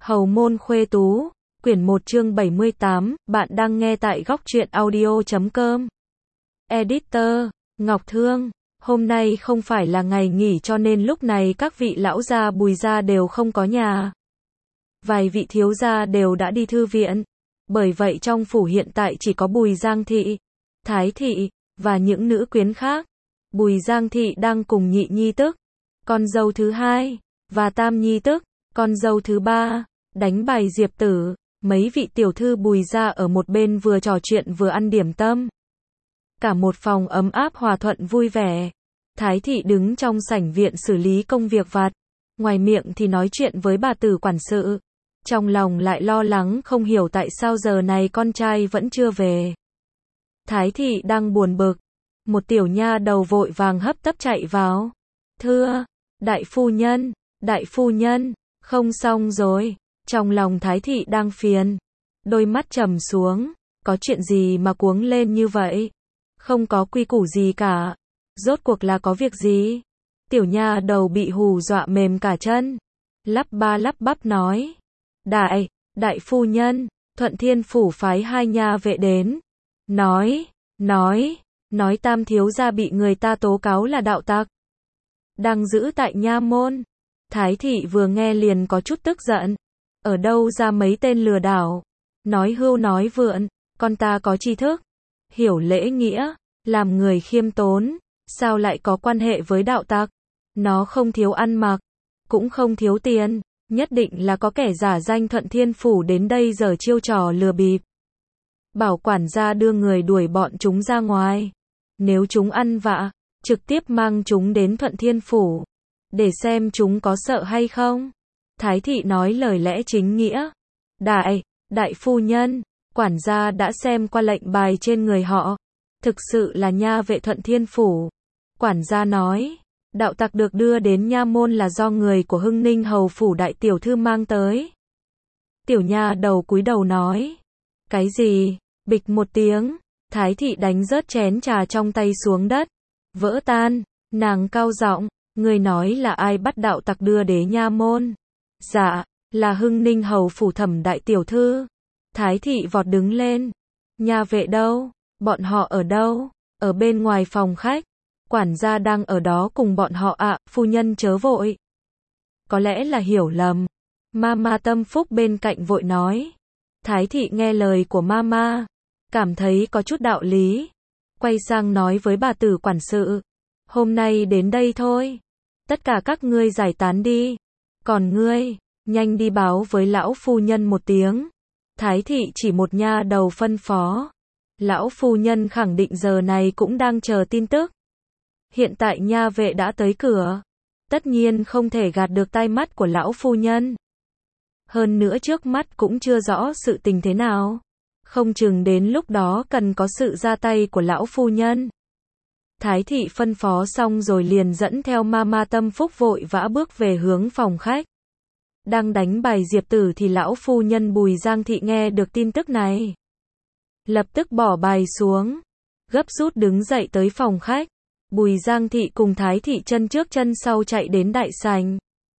Hầu môn khuê tú, quyển 1 chương 78, bạn đang nghe tại góc truyện audio.com. Editor, Ngọc Thương, hôm nay không phải là ngày nghỉ cho nên lúc này các vị lão gia Bùi gia đều không có nhà. Vài vị thiếu gia đều đã đi thư viện. Bởi vậy trong phủ hiện tại chỉ có Bùi Giang Thị, Thái Thị, và những nữ quyến khác. Bùi Giang Thị đang cùng nhị nhi tức, con dâu thứ hai, và tam nhi tức, con dâu thứ ba, đánh bài diệp tử. Mấy vị tiểu thư Bùi gia ở một bên vừa trò chuyện vừa ăn điểm tâm. Cả một phòng ấm áp hòa thuận vui vẻ. Thái Thị đứng trong sảnh viện xử lý công việc vặt. Ngoài miệng thì nói chuyện với bà tử quản sự. Trong lòng lại lo lắng không hiểu tại sao giờ này con trai vẫn chưa về. Thái Thị đang buồn bực. Một tiểu nha đầu vội vàng hấp tấp chạy vào. Thưa, đại phu nhân, không xong rồi. Trong lòng Thái Thị đang phiền. Đôi mắt trầm xuống. Có chuyện gì mà cuống lên như vậy? Không có quy củ gì cả. Rốt cuộc là có việc gì? Tiểu nha đầu bị hù dọa mềm cả chân. Lắp ba lắp bắp nói. Đại phu nhân, Thuận Thiên Phủ phái 2 nha vệ đến. Nói Tam thiếu gia bị người ta tố cáo là đạo tặc. Đang giữ tại nha môn. Thái Thị vừa nghe liền có chút tức giận. Ở đâu ra mấy tên lừa đảo? Nói hưu nói vượn, con ta có tri thức, hiểu lễ nghĩa, làm người khiêm tốn, sao lại có quan hệ với đạo tặc? Nó không thiếu ăn mặc, cũng không thiếu tiền, nhất định là có kẻ giả danh Thuận Thiên Phủ đến đây giở chiêu trò lừa bịp. Bảo quản gia đưa người đuổi bọn chúng ra ngoài. Nếu chúng ăn vạ, trực tiếp mang chúng đến Thuận Thiên Phủ, để xem chúng có sợ hay không. Thái Thị nói lời lẽ chính nghĩa. Đại phu nhân, quản gia đã xem qua lệnh bài trên người họ. Thực sự là nha vệ Thuận Thiên Phủ. Quản gia nói, đạo tặc được đưa đến nha môn là do người của Hưng Ninh Hầu Phủ đại tiểu thư mang tới. Tiểu nha đầu cúi đầu nói, cái gì? Bịch một tiếng, Thái Thị đánh rớt chén trà trong tay xuống đất, vỡ tan. Nàng cao giọng, người nói là ai bắt đạo tặc đưa đến nha môn? Dạ, là Hưng Ninh Hầu Phủ Thẩm đại tiểu thư. Thái Thị vọt đứng lên. Nha vệ đâu? Bọn họ ở đâu? Ở bên ngoài phòng khách. Quản gia đang ở đó cùng bọn họ ạ. Phu nhân chớ vội. Có lẽ là hiểu lầm. Mama Tâm Phúc bên cạnh vội nói. Thái Thị nghe lời của mama, cảm thấy có chút đạo lý. Quay sang nói với bà tử quản sự. Hôm nay đến đây thôi. Tất cả các ngươi giải tán đi. Còn ngươi, nhanh đi báo với lão phu nhân một tiếng. Thái Thị chỉ một nha đầu phân phó. Lão phu nhân khẳng định giờ này cũng đang chờ tin tức. Hiện tại nha vệ đã tới cửa. Tất nhiên không thể gạt được tai mắt của lão phu nhân. Hơn nữa trước mắt cũng chưa rõ sự tình thế nào. Không chừng đến lúc đó cần có sự ra tay của lão phu nhân. Thái Thị phân phó xong rồi liền dẫn theo mama Tâm Phúc vội vã bước về hướng phòng khách. Đang đánh bài diệp tử thì lão phu nhân Bùi Giang Thị nghe được tin tức này. Lập tức bỏ bài xuống, gấp rút đứng dậy tới phòng khách. Bùi Giang Thị cùng Thái Thị chân trước chân sau chạy đến đại sảnh.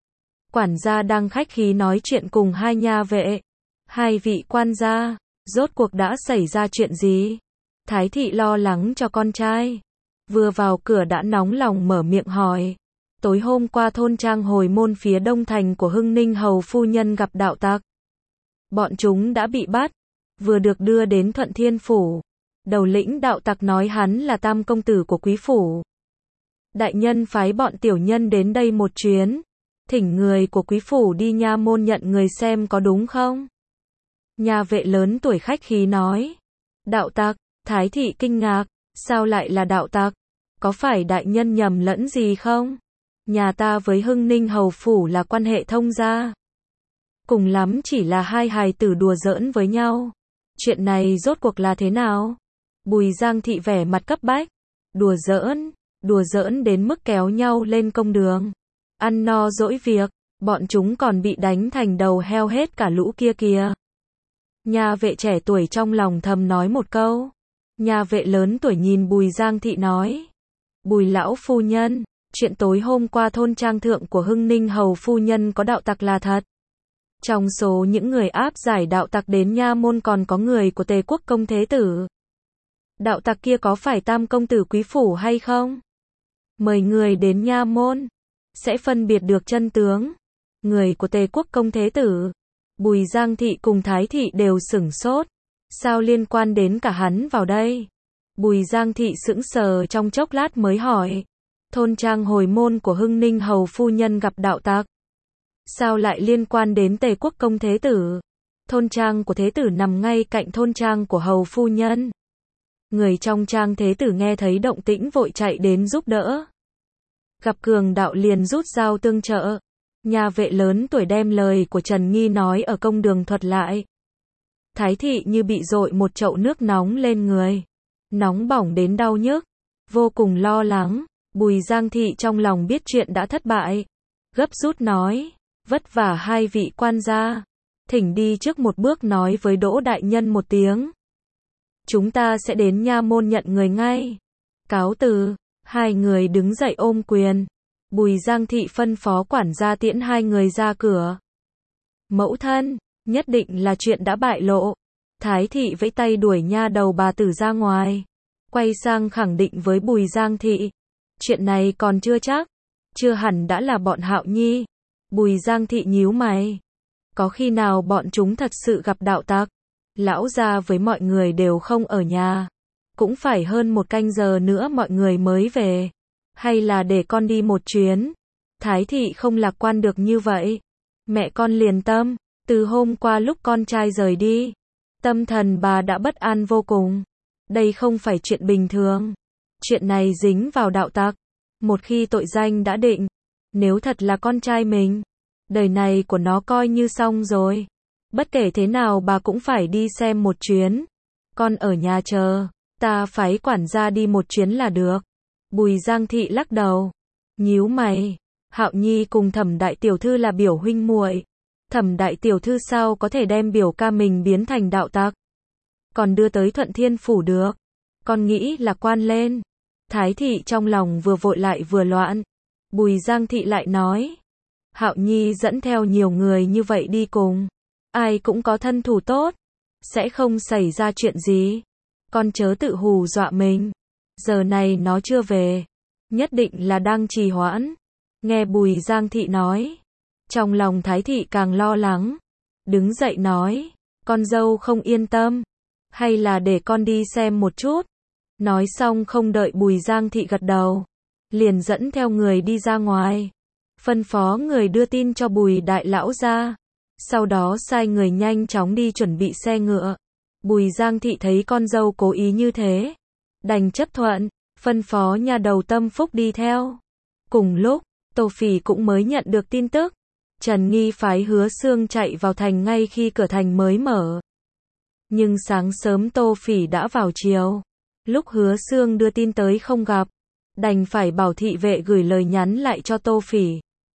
Quản gia đang khách khí nói chuyện cùng 2 nha vệ. 2 vị quan gia, rốt cuộc đã xảy ra chuyện gì? Thái Thị lo lắng cho con trai. Vừa vào cửa đã nóng lòng mở miệng hỏi. Tối hôm qua thôn trang Hồi Môn phía đông thành của Hưng Ninh Hầu phu nhân gặp đạo tặc. Bọn chúng đã bị bắt, vừa được đưa đến Thuận Thiên Phủ. Đầu lĩnh đạo tặc nói hắn là tam công tử của quý phủ. Đại nhân phái bọn tiểu nhân đến đây một chuyến, thỉnh người của quý phủ đi nha môn nhận người xem có đúng không? Nha vệ lớn tuổi khách khí nói. Đạo tặc? Thái Thị kinh ngạc, sao lại là đạo tặc? Có phải đại nhân nhầm lẫn gì không? Nhà ta với Hưng Ninh Hầu Phủ là quan hệ thông gia. Cùng lắm chỉ là 2 hài tử đùa giỡn với nhau. Chuyện này rốt cuộc là thế nào? Bùi Giang Thị vẻ mặt cấp bách. Đùa giỡn đến mức kéo nhau lên công đường. Ăn no dỗi việc, bọn chúng còn bị đánh thành đầu heo hết cả lũ kia kìa. Nha vệ trẻ tuổi trong lòng thầm nói một câu. Nha vệ lớn tuổi nhìn Bùi Giang Thị nói. Bùi lão phu nhân, chuyện tối hôm qua thôn trang thượng của Hưng Ninh Hầu phu nhân có đạo tặc là thật. Trong số những người áp giải đạo tặc đến nha môn còn có người của Tề quốc công thế tử. Đạo tặc kia có phải Tam công tử quý phủ hay không? Mời người đến nha môn, sẽ phân biệt được chân tướng. Người của Tề quốc công thế tử. Bùi Giang Thị cùng Thái Thị đều sửng sốt. Sao liên quan đến cả hắn vào đây? Bùi Giang Thị sững sờ trong chốc lát mới hỏi. Thôn trang hồi môn của Hưng Ninh hầu phu nhân gặp đạo tặc. Sao lại liên quan đến Tề quốc công thế tử? Thôn trang của thế tử nằm ngay cạnh thôn trang của hầu phu nhân. Người trong trang thế tử nghe thấy động tĩnh vội chạy đến giúp đỡ. Gặp cường đạo liền rút dao tương trợ. Nhà vệ lớn tuổi đem lời của Trần Nghi nói ở công đường thuật lại. Thái Thị như bị dội một chậu nước nóng lên người. Nóng bỏng đến đau nhức. Vô cùng lo lắng. Bùi Giang Thị trong lòng biết chuyện đã thất bại. Gấp rút nói. Vất vả hai vị quan gia. Thỉnh đi trước một bước nói với Đỗ đại nhân một tiếng. Chúng ta sẽ đến nha môn nhận người ngay. Cáo từ. Hai người đứng dậy ôm quyền. Bùi Giang Thị phân phó quản gia tiễn hai người ra cửa. Mẫu thân, nhất định là chuyện đã bại lộ. Thái Thị vẫy tay đuổi nha đầu bà tử ra ngoài. Quay sang khẳng định với Bùi Giang Thị. Chuyện này còn chưa chắc. Chưa hẳn đã là bọn Hạo Nhi. Bùi Giang Thị nhíu mày. Có khi nào bọn chúng thật sự gặp đạo tặc? Lão gia với mọi người đều không ở nhà. Cũng phải hơn một canh giờ nữa mọi người mới về. Hay là để con đi một chuyến? Thái Thị không lạc quan được như vậy. Mẹ con liền tâm. Từ hôm qua lúc con trai rời đi, tâm thần bà đã bất an vô cùng. Đây không phải chuyện bình thường. Chuyện này dính vào đạo tặc. Một khi tội danh đã định, nếu thật là con trai mình, đời này của nó coi như xong rồi. Bất kể thế nào bà cũng phải đi xem một chuyến. Con ở nhà chờ, ta phái quản gia đi một chuyến là được. Bùi Giang Thị lắc đầu, nhíu mày. Hạo Nhi cùng Thẩm đại tiểu thư là biểu huynh muội. Thẩm đại tiểu thư sao có thể đem biểu ca mình biến thành đạo tặc, còn đưa tới Thuận Thiên phủ được? Con nghĩ là quan lên. Thái Thị trong lòng vừa vội lại vừa loạn. Bùi Giang Thị lại nói, Hạo Nhi dẫn theo nhiều người như vậy đi cùng, ai cũng có thân thủ tốt, sẽ không xảy ra chuyện gì. Con chớ tự hù dọa mình. Giờ này nó chưa về, nhất định là đang trì hoãn. Nghe Bùi Giang Thị nói, trong lòng Thái Thị càng lo lắng. Đứng dậy nói, con dâu không yên tâm, hay là để con đi xem một chút. Nói xong không đợi Bùi Giang Thị gật đầu, liền dẫn theo người đi ra ngoài. Phân phó người đưa tin cho Bùi đại lão gia. Sau đó sai người nhanh chóng đi chuẩn bị xe ngựa. Bùi Giang Thị thấy con dâu cố ý như thế, đành chấp thuận, phân phó nhà đầu Tâm Phúc đi theo. Cùng lúc, Tô Phỉ cũng mới nhận được tin tức. Trần Nghi phái Hứa Xương chạy vào thành ngay khi cửa thành mới mở. Nhưng sáng sớm Tô Phỉ đã vào chiều. Lúc Hứa Xương đưa tin tới không gặp, đành phải bảo thị vệ gửi lời nhắn lại cho Tô Phỉ.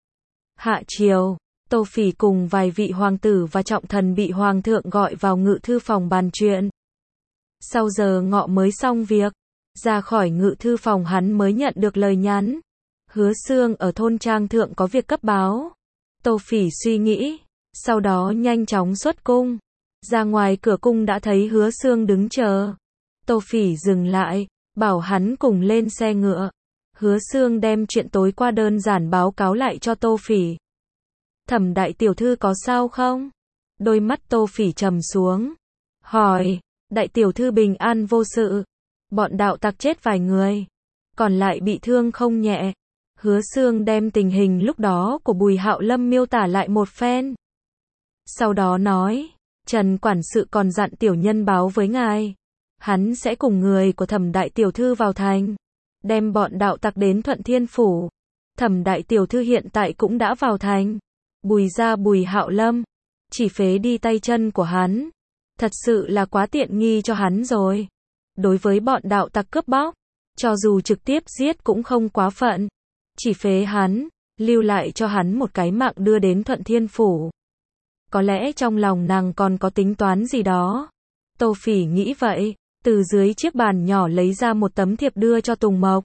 Hạ chiều, Tô Phỉ cùng vài vị hoàng tử và trọng thần bị hoàng thượng gọi vào ngự thư phòng bàn chuyện. Sau giờ ngọ mới xong việc, ra khỏi ngự thư phòng hắn mới nhận được lời nhắn. Hứa Xương ở thôn trang thượng có việc cấp báo. Tô Phỉ suy nghĩ, sau đó nhanh chóng xuất cung. Ra ngoài cửa cung đã thấy Hứa Xương đứng chờ. Tô Phỉ dừng lại, bảo hắn cùng lên xe ngựa. Hứa Xương đem chuyện tối qua đơn giản báo cáo lại cho Tô Phỉ. Thẩm đại tiểu thư có sao không? Đôi mắt Tô Phỉ trầm xuống, hỏi, đại tiểu thư bình an vô sự. Bọn đạo tặc chết vài người, còn lại bị thương không nhẹ. Hứa Xương đem tình hình lúc đó của Bùi Hạo Lâm miêu tả lại một phen. Sau đó nói, Trần quản sự còn dặn tiểu nhân báo với ngài. Hắn sẽ cùng người của Thẩm đại tiểu thư vào thành, đem bọn đạo tặc đến Thuận Thiên phủ. Thẩm đại tiểu thư hiện tại cũng đã vào thành. Bùi gia Bùi Hạo Lâm, chỉ phế đi tay chân của hắn. Thật sự là quá tiện nghi cho hắn rồi. Đối với bọn đạo tặc cướp bóc, cho dù trực tiếp giết cũng không quá phận. Chỉ phế hắn, lưu lại cho hắn một cái mạng đưa đến Thuận Thiên phủ. Có lẽ trong lòng nàng còn có tính toán gì đó. Tô Phỉ nghĩ vậy, từ dưới chiếc bàn nhỏ lấy ra một tấm thiệp đưa cho Tùng Mộc.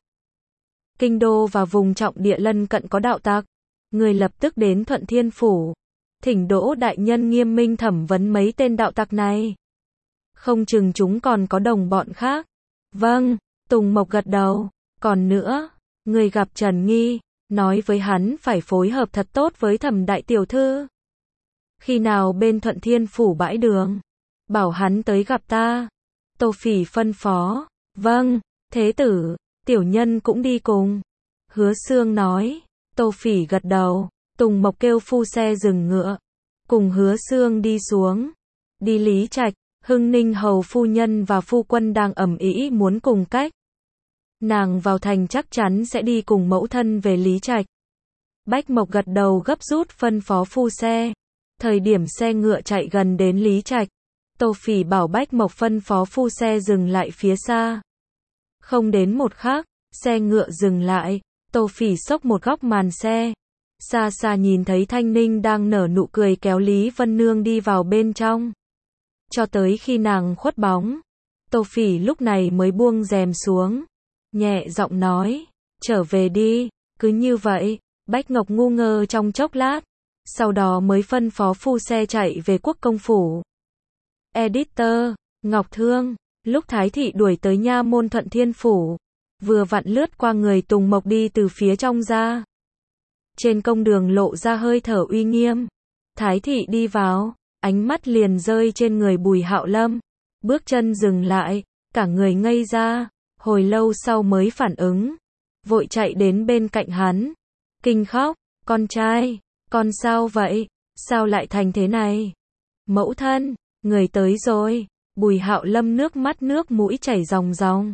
Kinh đô và vùng trọng địa lân cận có đạo tặc, người lập tức đến Thuận Thiên phủ. thỉnh Đỗ đại nhân nghiêm minh thẩm vấn mấy tên đạo tặc này. Không chừng chúng còn có đồng bọn khác. Vâng, Tùng Mộc gật đầu. Còn nữa, người gặp Trần Nghi, nói với hắn phải phối hợp thật tốt với Thẩm đại tiểu thư. Khi nào bên Thuận Thiên phủ bãi đường, bảo hắn tới gặp ta. Tô Phỉ phân phó. Vâng, thế tử, tiểu nhân cũng đi cùng. Hứa Xương nói. Tô Phỉ gật đầu. Tùng Mộc kêu phu xe dừng ngựa, cùng Hứa Xương đi xuống. Đi Lý Trạch, Hưng Ninh hầu phu nhân và phu quân đang ầm ĩ muốn cùng cách. Nàng vào thành chắc chắn sẽ đi cùng mẫu thân về Lý Trạch. Bách Mộc gật đầu gấp rút phân phó phu xe. Thời điểm xe ngựa chạy gần đến Lý Trạch, Tô Phỉ bảo Bách Mộc phân phó phu xe dừng lại phía xa. Không đến một khắc, xe ngựa dừng lại, Tô Phỉ xốc một góc màn xe. Xa xa nhìn thấy Thanh Ninh đang nở nụ cười kéo Lý Vân Nương đi vào bên trong. Cho tới khi nàng khuất bóng, Tô Phỉ lúc này mới buông rèm xuống, nhẹ giọng nói, trở về đi. Cứ như vậy, Bách Ngọc ngu ngơ trong chốc lát, sau đó mới phân phó phu xe chạy về Quốc công phủ. Editor, Ngọc Thương, lúc Thái thị đuổi tới nha môn Thuận Thiên phủ, vừa vặn lướt qua người Tùng Mộc đi từ phía trong ra. Trên công đường lộ ra hơi thở uy nghiêm. Thái thị đi vào, ánh mắt liền rơi trên người Bùi Hạo Lâm. Bước chân dừng lại, cả người ngây ra, hồi lâu sau mới phản ứng. Vội chạy đến bên cạnh hắn. Kinh khóc, con trai, con sao vậy? Sao lại thành thế này? Mẫu thân, người tới rồi. Bùi Hạo Lâm nước mắt nước mũi chảy ròng ròng.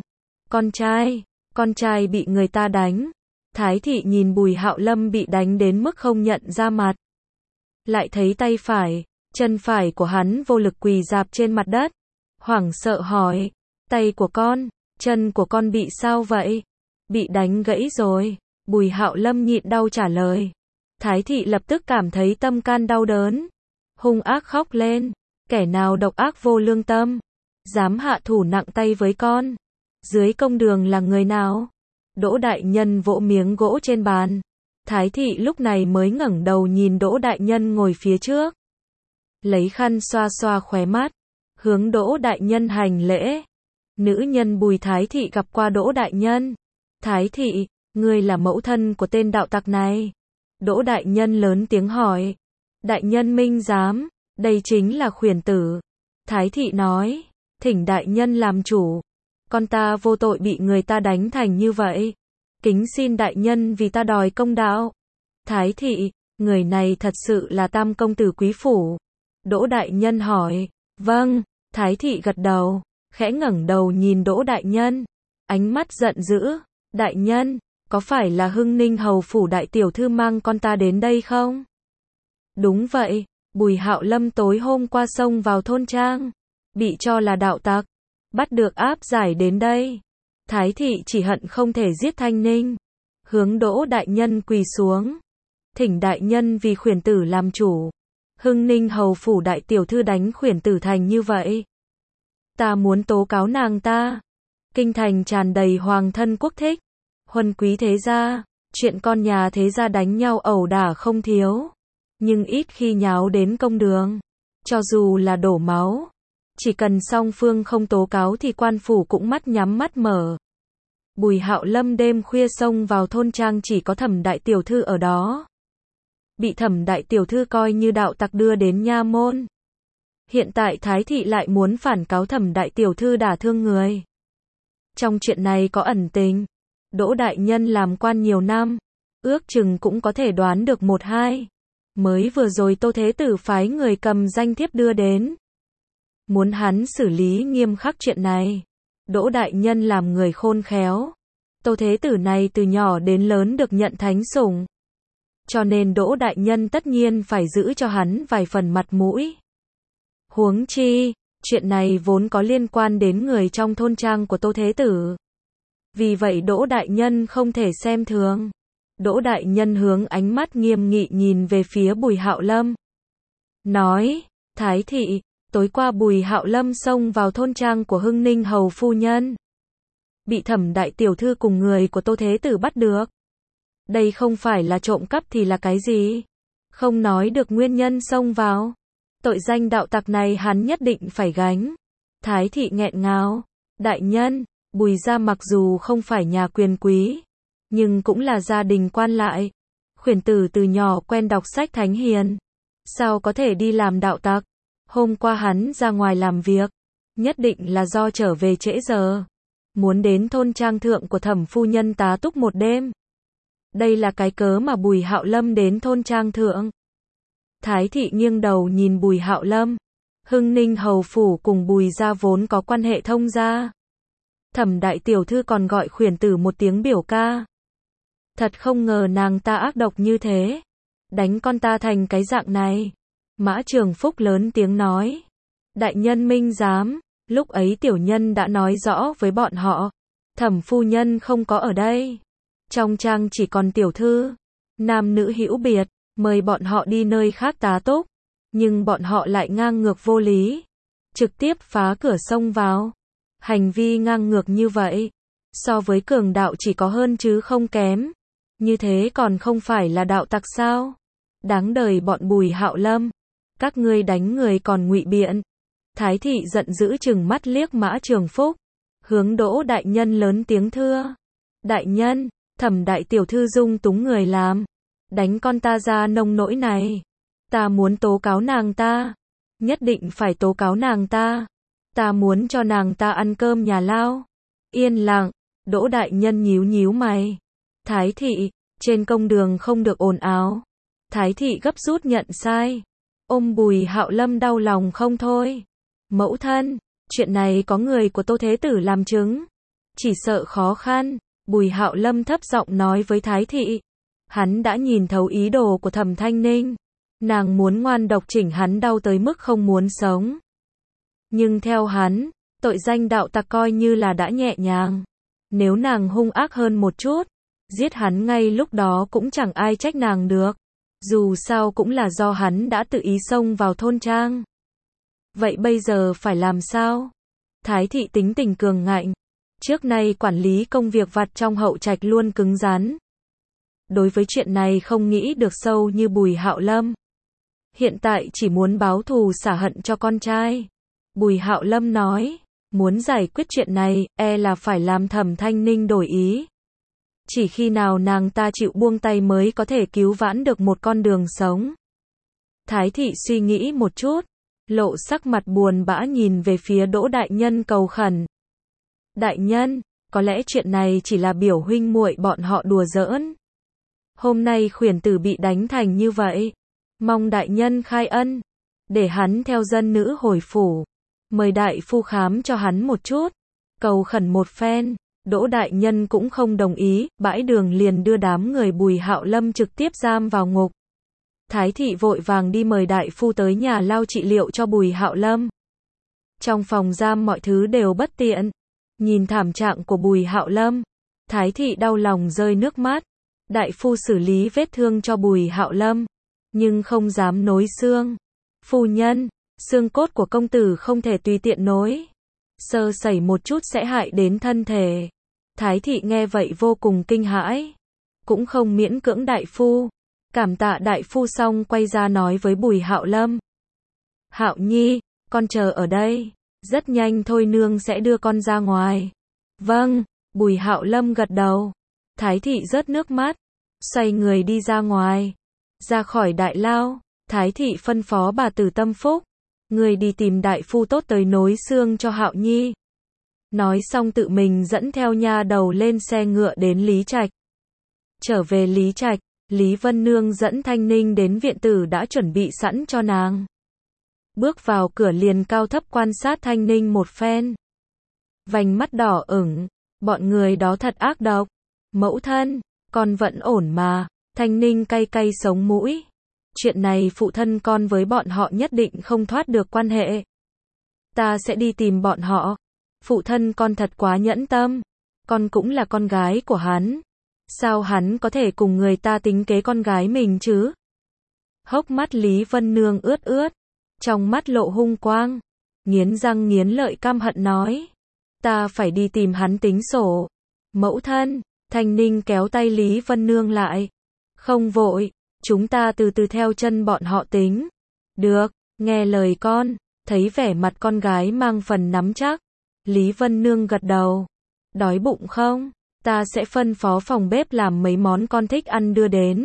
Con trai bị người ta đánh. Thái thị nhìn Bùi Hạo Lâm bị đánh đến mức không nhận ra mặt. Lại thấy tay phải, chân phải của hắn vô lực quỳ rạp trên mặt đất. Hoảng sợ hỏi, tay của con, chân của con bị sao vậy? Bị đánh gãy rồi. Bùi Hạo Lâm nhịn đau trả lời. Thái thị lập tức cảm thấy tâm can đau đớn. Hung ác khóc lên. Kẻ nào độc ác vô lương tâm, dám hạ thủ nặng tay với con? Dưới công đường là người nào? Đỗ đại nhân vỗ miếng gỗ trên bàn. Thái thị lúc này mới ngẩng đầu nhìn Đỗ đại nhân ngồi phía trước. Lấy khăn xoa xoa khóe mắt, hướng Đỗ đại nhân hành lễ. Nữ nhân Bùi Thái thị gặp qua Đỗ đại nhân. Thái thị, ngươi là mẫu thân của tên đạo tặc này. Đỗ đại nhân lớn tiếng hỏi. Đại nhân minh giám, đây chính là khuyển tử. Thái thị nói, thỉnh đại nhân làm chủ. Con ta vô tội bị người ta đánh thành như vậy. Kính xin đại nhân vì ta đòi công đạo. Thái thị, người này thật sự là Tam công tử quý phủ. Đỗ đại nhân hỏi. Vâng. Thái thị gật đầu, khẽ ngẩng đầu nhìn Đỗ đại nhân. Ánh mắt giận dữ. Đại nhân, có phải là Hưng Ninh hầu phủ đại tiểu thư mang con ta đến đây không? Đúng vậy. Bùi Hạo Lâm tối hôm qua xông vào thôn trang, bị cho là đạo tặc, bắt được áp giải đến đây. Thái thị chỉ hận không thể giết Thanh Ninh, hướng Đỗ đại nhân quỳ xuống. Thỉnh đại nhân vì khuyển tử làm chủ. Hưng Ninh hầu phủ đại tiểu thư đánh khuyển tử thành như vậy. Ta muốn tố cáo nàng ta. Kinh thành tràn đầy hoàng thân quốc thích, huân quý thế gia, chuyện con nhà thế gia đánh nhau ẩu đả không thiếu. Nhưng ít khi nháo đến công đường. Cho dù là đổ máu, chỉ cần song phương không tố cáo thì quan phủ cũng mắt nhắm mắt mở. Bùi Hạo Lâm đêm khuya xông vào thôn trang chỉ có Thẩm đại tiểu thư ở đó. Bị Thẩm đại tiểu thư coi như đạo tặc đưa đến nha môn. Hiện tại Thái thị lại muốn phản cáo Thẩm đại tiểu thư đả thương người. Trong chuyện này có ẩn tình. Đỗ đại nhân làm quan nhiều năm, ước chừng cũng có thể đoán được một hai. Mới vừa rồi Tô Thế Tử phái người cầm danh thiếp đưa đến. Muốn hắn xử lý nghiêm khắc chuyện này. Đỗ đại nhân làm người khôn khéo. Tô Thế Tử này từ nhỏ đến lớn được nhận thánh sủng. Cho nên Đỗ đại nhân tất nhiên phải giữ cho hắn vài phần mặt mũi. Huống chi, chuyện này vốn có liên quan đến người trong thôn trang của Tô Thế Tử. Vì vậy Đỗ đại nhân không thể xem thường. Đỗ đại nhân hướng ánh mắt nghiêm nghị nhìn về phía Bùi Hạo Lâm. Nói, Thái thị, tối qua Bùi Hạo Lâm xông vào thôn trang của Hưng Ninh hầu phu nhân. Bị Thẩm đại tiểu thư cùng người của Tô Thế Tử bắt được. Đây không phải là trộm cắp thì là cái gì? không nói được nguyên nhân xông vào. Tội danh đạo tặc này hắn nhất định phải gánh. Thái thị nghẹn ngào, đại nhân, Bùi gia mặc dù không phải nhà quyền quý, nhưng cũng là gia đình quan lại. Khuyển tử từ nhỏ quen đọc sách thánh hiền, sao có thể đi làm đạo tặc? Hôm qua hắn ra ngoài làm việc, nhất định là do trở về trễ giờ, muốn đến thôn trang thượng của Thẩm phu nhân tá túc một đêm. Đây là cái cớ mà Bùi Hạo Lâm đến thôn trang thượng. Thái thị nghiêng đầu nhìn Bùi Hạo Lâm. Hưng Ninh hầu phủ cùng Bùi gia vốn có quan hệ thông gia. Thẩm đại tiểu thư còn gọi khuyển tử một tiếng biểu ca. Thật không ngờ nàng ta ác độc như thế, đánh con ta thành cái dạng này. Mã Trường Phúc lớn tiếng nói. Đại nhân minh giám, lúc ấy tiểu nhân đã nói rõ với bọn họ, Thẩm phu nhân không có ở đây. Trong trang chỉ còn tiểu thư, nam nữ hữu biệt, mời bọn họ đi nơi khác tá túc, nhưng bọn họ lại ngang ngược vô lý, trực tiếp phá cửa xông vào. Hành vi ngang ngược như vậy, so với cường đạo chỉ có hơn chứ không kém. Như thế còn không phải là đạo tặc sao? Đáng đời bọn Bùi Hạo Lâm, các ngươi đánh người còn ngụy biện. Thái thị giận dữ trừng mắt liếc Mã Trường Phúc, hướng Đỗ đại nhân lớn tiếng thưa. Đại nhân, Thẩm đại tiểu thư dung túng người làm, đánh con ta ra nông nỗi này. Ta muốn tố cáo nàng ta, nhất định phải tố cáo nàng ta. Ta muốn cho nàng ta ăn cơm nhà lao. Yên lặng, Đỗ đại nhân nhíu nhíu mày. Thái thị, trên công đường không được ồn ào. Thái thị gấp rút nhận sai. Ôm Bùi Hạo Lâm đau lòng không thôi. Mẫu thân, chuyện này có người của Tô Thế Tử làm chứng, chỉ sợ khó khăn. Bùi Hạo Lâm thấp giọng nói với Thái thị. Hắn đã nhìn thấu ý đồ của Thẩm Thanh Ninh. Nàng muốn ngoan độc chỉnh hắn đau tới mức không muốn sống. Nhưng theo hắn, tội danh đạo tặc coi như là đã nhẹ nhàng. Nếu nàng hung ác hơn một chút, giết hắn ngay lúc đó cũng chẳng ai trách nàng được. Dù sao cũng là do hắn đã tự ý xông vào thôn trang. Vậy bây giờ phải làm sao? Thái thị tính tình cường ngạnh. Trước nay quản lý công việc vặt trong hậu trạch luôn cứng rắn. Đối với chuyện này không nghĩ được sâu như Bùi Hạo Lâm. Hiện tại chỉ muốn báo thù xả hận cho con trai. Bùi Hạo Lâm nói, muốn giải quyết chuyện này, là phải làm Thẩm Thanh Ninh đổi ý. Chỉ khi nào nàng ta chịu buông tay mới có thể cứu vãn được một con đường sống. Thái thị suy nghĩ một chút, lộ sắc mặt buồn bã nhìn về phía Đỗ đại nhân cầu khẩn. Đại nhân, có lẽ chuyện này chỉ là biểu huynh muội bọn họ đùa giỡn. Hôm nay khuyển tử bị đánh thành như vậy, mong đại nhân khai ân, để hắn theo dân nữ hồi phủ, mời đại phu khám cho hắn một chút, cầu khẩn một phen. Đỗ đại nhân cũng không đồng ý, bãi đường liền đưa đám người Bùi Hạo Lâm trực tiếp giam vào ngục. Thái thị vội vàng đi mời đại phu tới nhà lao trị liệu cho Bùi Hạo Lâm. Trong phòng giam mọi thứ đều bất tiện. Nhìn thảm trạng của Bùi Hạo Lâm, Thái thị đau lòng rơi nước mắt. Đại phu xử lý vết thương cho Bùi Hạo Lâm, nhưng không dám nối xương. Phu nhân, xương cốt của công tử không thể tùy tiện nối. Sơ sẩy một chút sẽ hại đến thân thể. Thái thị nghe vậy vô cùng kinh hãi. Cũng không miễn cưỡng đại phu. Cảm tạ đại phu xong quay ra nói với Bùi Hạo Lâm. Hạo Nhi, con chờ ở đây. Rất nhanh thôi nương sẽ đưa con ra ngoài. Vâng, Bùi Hạo Lâm gật đầu. Thái thị rớt nước mắt, xoay người đi ra ngoài. Ra khỏi đại lao, Thái thị phân phó bà Tử Tâm Phúc. Người đi tìm đại phu tốt tới nối xương cho Hạo Nhi. Nói xong tự mình dẫn theo nha đầu lên xe ngựa đến Lý Trạch. Trở về Lý Trạch, Lý Vân Nương dẫn Thanh Ninh đến viện tử đã chuẩn bị sẵn cho nàng. Bước vào cửa liền cao thấp quan sát Thanh Ninh một phen. Vành mắt đỏ ửng, bọn người đó thật ác độc. Mẫu thân, con vẫn ổn mà. Thanh Ninh cay cay sống mũi. Chuyện này phụ thân con với bọn họ nhất định không thoát được quan hệ. Ta sẽ đi tìm bọn họ. Phụ thân con thật quá nhẫn tâm. Con cũng là con gái của hắn. Sao hắn có thể cùng người ta tính kế con gái mình chứ? Hốc mắt Lý Vân Nương ướt ướt. Trong mắt lộ hung quang. Nghiến răng nghiến lợi căm hận nói. Ta phải đi tìm hắn tính sổ. Mẫu thân, Thanh Ninh kéo tay Lý Vân Nương lại. Không vội, Chúng ta từ từ theo chân bọn họ tính. Được, nghe lời con. Thấy vẻ mặt con gái mang phần nắm chắc. Lý Vân Nương gật đầu. Đói bụng không? Ta sẽ phân phó phòng bếp làm mấy món con thích ăn đưa đến.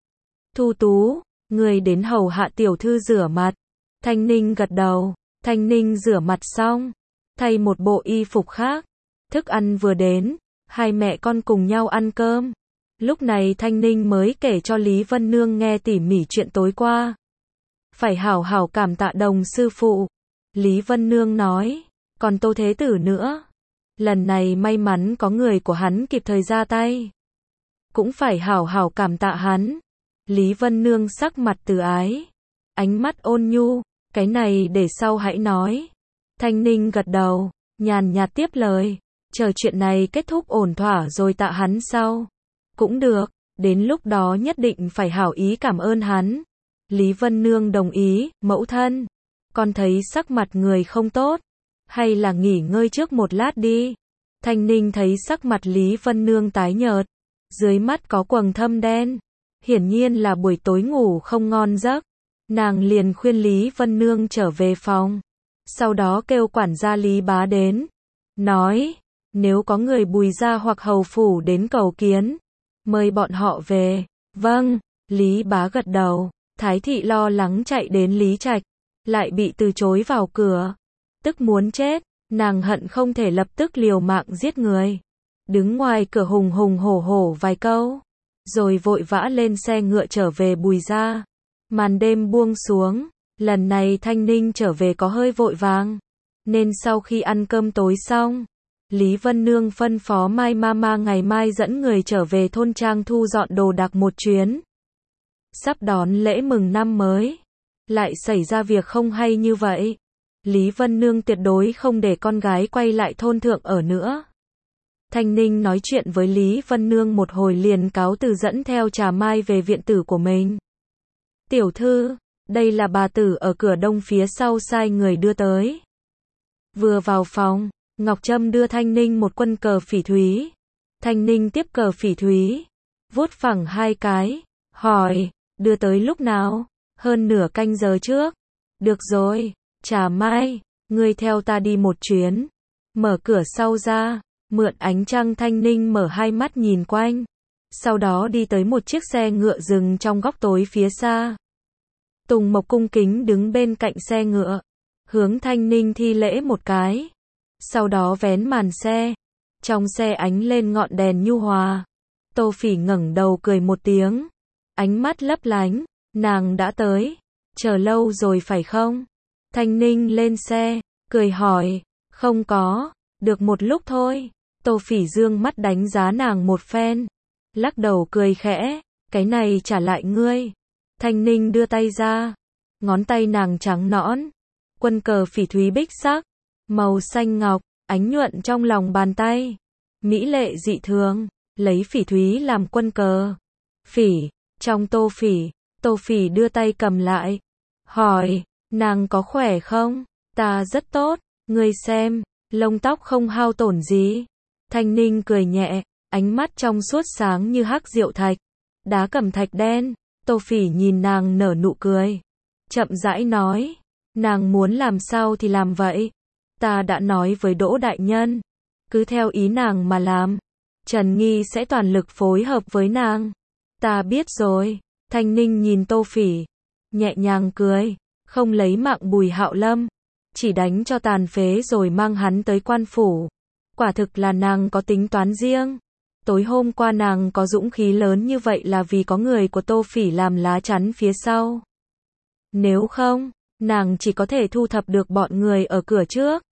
Thu Tú, người đến hầu hạ tiểu thư rửa mặt. Thanh Ninh gật đầu. Thanh Ninh rửa mặt xong, thay một bộ y phục khác. Thức ăn vừa đến, hai mẹ con cùng nhau ăn cơm. Lúc này Thanh Ninh mới kể cho Lý Vân Nương nghe tỉ mỉ chuyện tối qua. Phải hảo hảo cảm tạ Đồng sư phụ. Lý Vân Nương nói, còn Tô Thế Tử nữa. Lần này may mắn có người của hắn kịp thời ra tay. Cũng phải hảo hảo cảm tạ hắn. Lý Vân Nương sắc mặt từ ái. Ánh mắt ôn nhu, cái này để sau hãy nói. Thanh Ninh gật đầu, nhàn nhạt tiếp lời. Chờ chuyện này kết thúc ổn thỏa rồi tạ hắn sau. Cũng được, đến lúc đó nhất định phải hảo ý cảm ơn hắn. Lý Vân Nương đồng ý, mẫu thân. Con thấy sắc mặt người không tốt. Hay là nghỉ ngơi trước một lát đi. Thanh Ninh thấy sắc mặt Lý Vân Nương tái nhợt. Dưới mắt có quầng thâm đen. Hiển nhiên là buổi tối ngủ không ngon giấc. Nàng liền khuyên Lý Vân Nương trở về phòng. Sau đó kêu quản gia Lý Bá đến. Nói, nếu có người Bùi gia hoặc hầu phủ đến cầu kiến, mời bọn họ về. Vâng, Lý Bá gật đầu. Thái thị lo lắng chạy đến Lý Trạch, lại bị từ chối vào cửa. Tức muốn chết, nàng hận không thể lập tức liều mạng giết người. Đứng ngoài cửa hùng hùng hổ hổ vài câu, rồi vội vã lên xe ngựa trở về Bùi gia. Màn đêm buông xuống, lần này Thanh Ninh trở về có hơi vội vàng, nên sau khi ăn cơm tối xong, Lý Vân Nương phân phó Mai Mama ngày mai dẫn người trở về thôn trang thu dọn đồ đạc một chuyến. Sắp đón lễ mừng năm mới, lại xảy ra việc không hay như vậy. Lý Vân Nương tuyệt đối không để con gái quay lại thôn thượng ở nữa. Thanh Ninh nói chuyện với Lý Vân Nương một hồi liền cáo từ dẫn theo Trà Mai về viện tử của mình. Tiểu thư, đây là bà tử ở cửa đông phía sau sai người đưa tới. Vừa vào phòng, Ngọc Trâm đưa Thanh Ninh một quân cờ phỉ thúy. Thanh Ninh tiếp cờ phỉ thúy, vuốt phẳng hai cái, hỏi, đưa tới lúc nào? Hơn nửa canh giờ trước. Được rồi, Trà Mai, ngươi theo ta đi một chuyến. Mở cửa sau ra, mượn ánh trăng. Thanh Ninh mở hai mắt nhìn quanh. Sau đó đi tới một chiếc xe ngựa dừng trong góc tối phía xa. Tùng Mộc cung kính đứng bên cạnh xe ngựa, hướng Thanh Ninh thi lễ một cái. Sau đó vén màn xe. Trong xe ánh lên ngọn đèn nhu hòa. Tô Phỉ ngẩng đầu cười một tiếng. Ánh mắt lấp lánh, nàng đã tới. Chờ lâu rồi phải không? Thanh Ninh lên xe, cười hỏi. Không có, được một lúc thôi. Tô Phỉ dương mắt đánh giá nàng một phen. Lắc đầu cười khẽ, cái này trả lại ngươi. Thanh Ninh đưa tay ra. Ngón tay nàng trắng nõn. Quân cờ phỉ thúy bích sắc, màu xanh ngọc, ánh nhuận trong lòng bàn tay. Mỹ lệ dị thường, lấy phỉ thúy làm quân cờ. Phỉ, trong Tô Phỉ đưa tay cầm lại. Hỏi, nàng có khỏe không? Ta rất tốt, ngươi xem, lông tóc không hao tổn gì. Thanh Ninh cười nhẹ, ánh mắt trong suốt sáng như hắc diệu thạch. Đá cẩm thạch đen. Tô Phỉ nhìn nàng nở nụ cười. Chậm rãi nói, nàng muốn làm sao thì làm vậy. Ta đã nói với Đỗ đại nhân, cứ theo ý nàng mà làm. Trần Nghi sẽ toàn lực phối hợp với nàng. Ta biết rồi. Thanh Ninh nhìn Tô Phỉ, nhẹ nhàng cười, không lấy mạng Bùi Hạo Lâm, chỉ đánh cho tàn phế rồi mang hắn tới quan phủ. Quả thực là nàng có tính toán riêng. Tối hôm qua nàng có dũng khí lớn như vậy là vì có người của Tô Phỉ làm lá chắn phía sau. Nếu không, nàng chỉ có thể thu thập được bọn người ở cửa trước.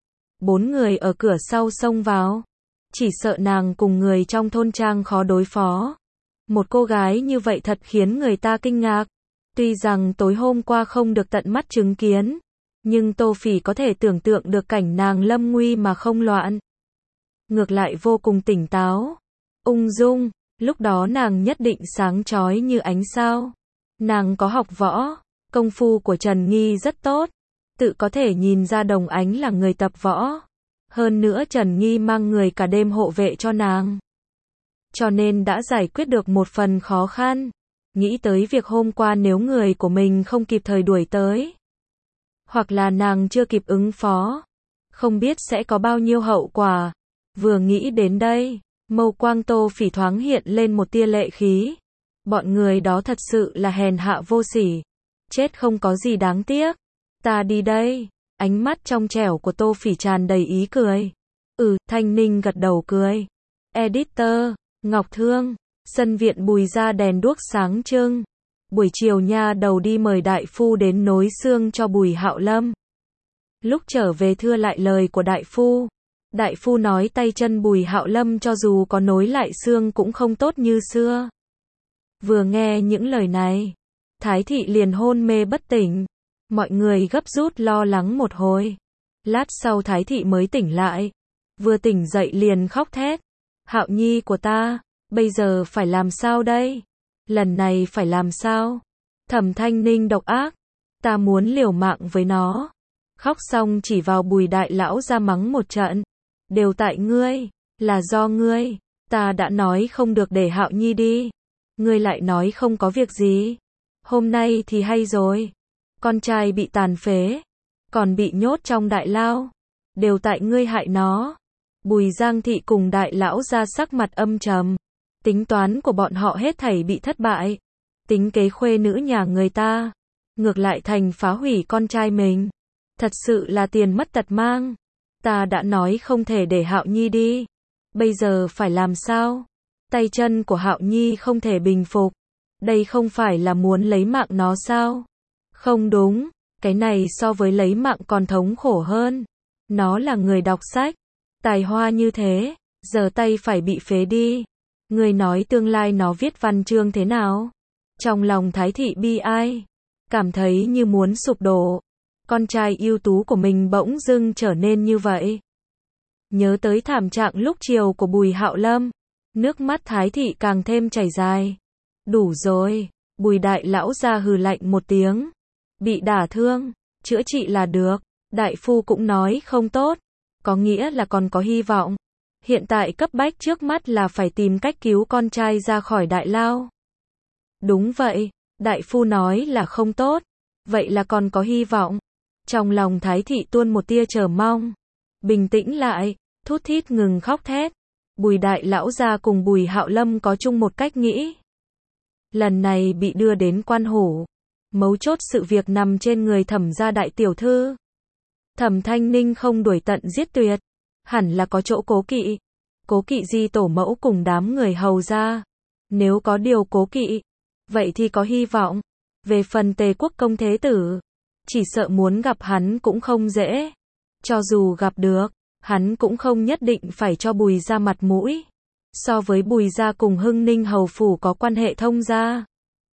4 người ở cửa sau xông vào. Chỉ sợ nàng cùng người trong thôn trang khó đối phó. Một cô gái như vậy thật khiến người ta kinh ngạc. Tuy rằng tối hôm qua không được tận mắt chứng kiến, nhưng Tô Phỉ có thể tưởng tượng được cảnh nàng lâm nguy mà không loạn. Ngược lại vô cùng tỉnh táo, ung dung, lúc đó nàng nhất định sáng chói như ánh sao. Nàng có học võ, công phu của Trần Nghi rất tốt, tự có thể nhìn ra Đồng Ánh là người tập võ. Hơn nữa Trần Nghi mang người cả đêm hộ vệ cho nàng, cho nên đã giải quyết được một phần khó khăn. Nghĩ tới việc hôm qua nếu người của mình không kịp thời đuổi tới, hoặc là nàng chưa kịp ứng phó, không biết sẽ có bao nhiêu hậu quả. Vừa nghĩ đến đây, mâu quang Tô Phỉ thoáng hiện lên một tia lệ khí. Bọn người đó thật sự là hèn hạ vô sỉ. Chết không có gì đáng tiếc. Ta đi đây. Ánh mắt trong trẻo của Tô Phỉ tràn đầy ý cười. Thanh Ninh gật đầu cười. Editor, Ngọc Thương, sân viện Bùi gia đèn đuốc sáng trưng. Buổi chiều nha đầu đi mời đại phu đến nối xương cho Bùi Hạo Lâm. Lúc trở về thưa lại lời của đại phu. Đại phu nói tay chân Bùi Hạo Lâm cho dù có nối lại xương cũng không tốt như xưa. Vừa nghe những lời này, Thái thị liền hôn mê bất tỉnh. Mọi người gấp rút lo lắng một hồi. Lát sau Thái thị mới tỉnh lại. Vừa tỉnh dậy liền khóc thét. Hạo nhi của ta, bây giờ phải làm sao đây? Lần này phải làm sao? Thẩm Thanh Ninh độc ác. Ta muốn liều mạng với nó. Khóc xong chỉ vào Bùi đại lão ra mắng một trận. Đều tại ngươi, là do ngươi. Ta đã nói không được để Hạo nhi đi. Ngươi lại nói không có việc gì. Hôm nay thì hay rồi. Con trai bị tàn phế, còn bị nhốt trong đại lao. Đều tại ngươi hại nó. Bùi Giang thị cùng đại lão ra sắc mặt âm trầm. Tính toán của bọn họ hết thảy bị thất bại. Tính kế khuê nữ nhà người ta, ngược lại thành phá hủy con trai mình. Thật sự là tiền mất tật mang. Ta đã nói không thể để Hạo nhi đi. Bây giờ phải làm sao? Tay chân của Hạo nhi không thể bình phục. Đây không phải là muốn lấy mạng nó sao? Không đúng, cái này so với lấy mạng còn thống khổ hơn. Nó là người đọc sách, tài hoa như thế, giờ tay phải bị phế đi. Người nói tương lai nó viết văn chương thế nào? Trong lòng Thái thị bi ai, cảm thấy như muốn sụp đổ. Con trai ưu tú của mình bỗng dưng trở nên như vậy. Nhớ tới thảm trạng lúc chiều của Bùi Hạo Lâm, nước mắt Thái thị càng thêm chảy dài. Đủ rồi, Bùi đại lão ra hừ lạnh một tiếng. Bị đả thương, chữa trị là được. Đại phu cũng nói không tốt, có nghĩa là còn có hy vọng. Hiện tại cấp bách trước mắt là phải tìm cách cứu con trai ra khỏi đại lao. Đúng vậy, đại phu nói là không tốt, vậy là còn có hy vọng. Trong lòng Thái thị tuôn một tia chờ mong. Bình tĩnh lại, thút thít ngừng khóc thét. Bùi đại lão gia cùng Bùi Hạo Lâm có chung một cách nghĩ. Lần này bị đưa đến quan hổ. Mấu chốt sự việc nằm trên người Thẩm gia đại tiểu thư. Thẩm Thanh Ninh không đuổi tận giết tuyệt, hẳn là có chỗ cố kỵ. Cố kỵ Di tổ mẫu cùng đám người hầu gia. Nếu có điều cố kỵ, vậy thì có hy vọng. Về phần Tề Quốc công thế tử, chỉ sợ muốn gặp hắn cũng không dễ. Cho dù gặp được, hắn cũng không nhất định phải cho Bùi gia mặt mũi. So với Bùi gia cùng Hưng Ninh hầu phủ có quan hệ thông gia,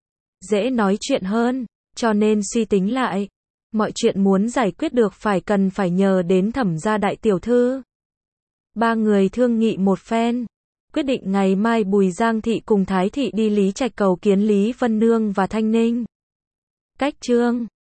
dễ nói chuyện hơn, cho nên suy tính lại, mọi chuyện muốn giải quyết được cần phải nhờ đến Thẩm gia đại tiểu thư. Ba người thương nghị một phen, quyết định ngày mai Bùi Giang thị cùng Thái thị đi Lý Trạch cầu kiến Lý Vân Nương và Thanh Ninh. Cách chương